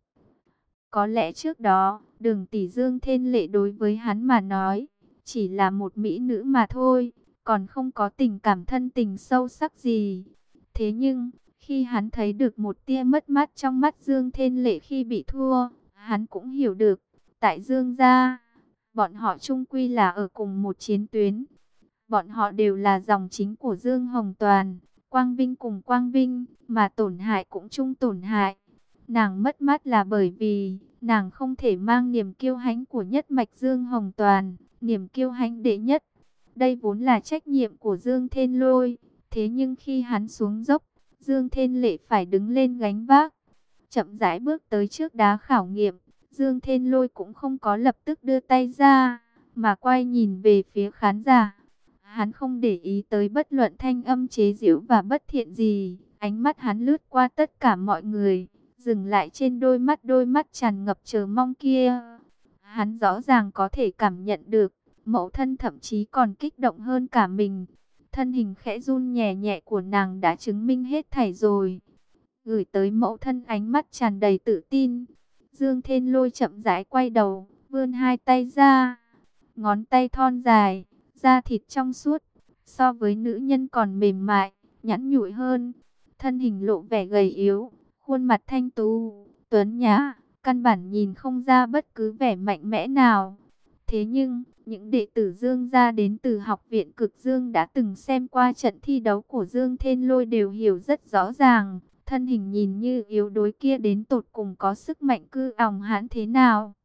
A: Có lẽ trước đó, Đường tỷ Dương Thiên Lệ đối với hắn mà nói, chỉ là một mỹ nữ mà thôi, còn không có tình cảm thân tình sâu sắc gì. Thế nhưng, khi hắn thấy được một tia mất mát trong mắt Dương Thiên Lệ khi bị thua, hắn cũng hiểu được, tại Dương gia, bọn họ chung quy là ở cùng một chiến tuyến. Bọn họ đều là dòng chính của Dương Hồng Toàn, Quang Vinh cùng Quang Vinh, mà tổn hại cũng chung tổn hại. Nàng mất mát là bởi vì, nàng không thể mang niềm kiêu hãnh của nhất mạch Dương Hồng Toàn, niềm kiêu hãnh đệ nhất. Đây vốn là trách nhiệm của Dương Thiên Lôi, thế nhưng khi hắn xuống dốc, Dương Thiên Lệ phải đứng lên gánh vác. Chậm rãi bước tới trước đá khảo nghiệm, Dương Thiên Lôi cũng không có lập tức đưa tay ra, mà quay nhìn về phía khán giả. Hắn không để ý tới bất luận thanh âm chế giễu và bất thiện gì, ánh mắt hắn lướt qua tất cả mọi người, dừng lại trên đôi mắt đôi mắt tràn ngập chờ mong kia. Hắn rõ ràng có thể cảm nhận được, mẫu thân thậm chí còn kích động hơn cả mình. Thân hình khẽ run nhẹ nhẹ của nàng đã chứng minh hết thảy rồi. Gửi tới mẫu thân ánh mắt tràn đầy tự tin. Dương Thiên Lôi chậm rãi quay đầu, vươn hai tay ra. Ngón tay thon dài, da thịt trong suốt, so với nữ nhân còn mềm mại, nhẵn nhụi hơn. Thân hình lộ vẻ gầy yếu, khuôn mặt thanh tú, tuấn nhã, căn bản nhìn không ra bất cứ vẻ mạnh mẽ nào. Thế nhưng, những đệ tử Dương gia đến từ học viện Cực Dương đã từng xem qua trận thi đấu của Dương Thiên Lôi đều hiểu rất rõ ràng. Thân hình nhìn như yếu đuối kia đến tột cùng có sức mạnh cư òng hãn thế nào.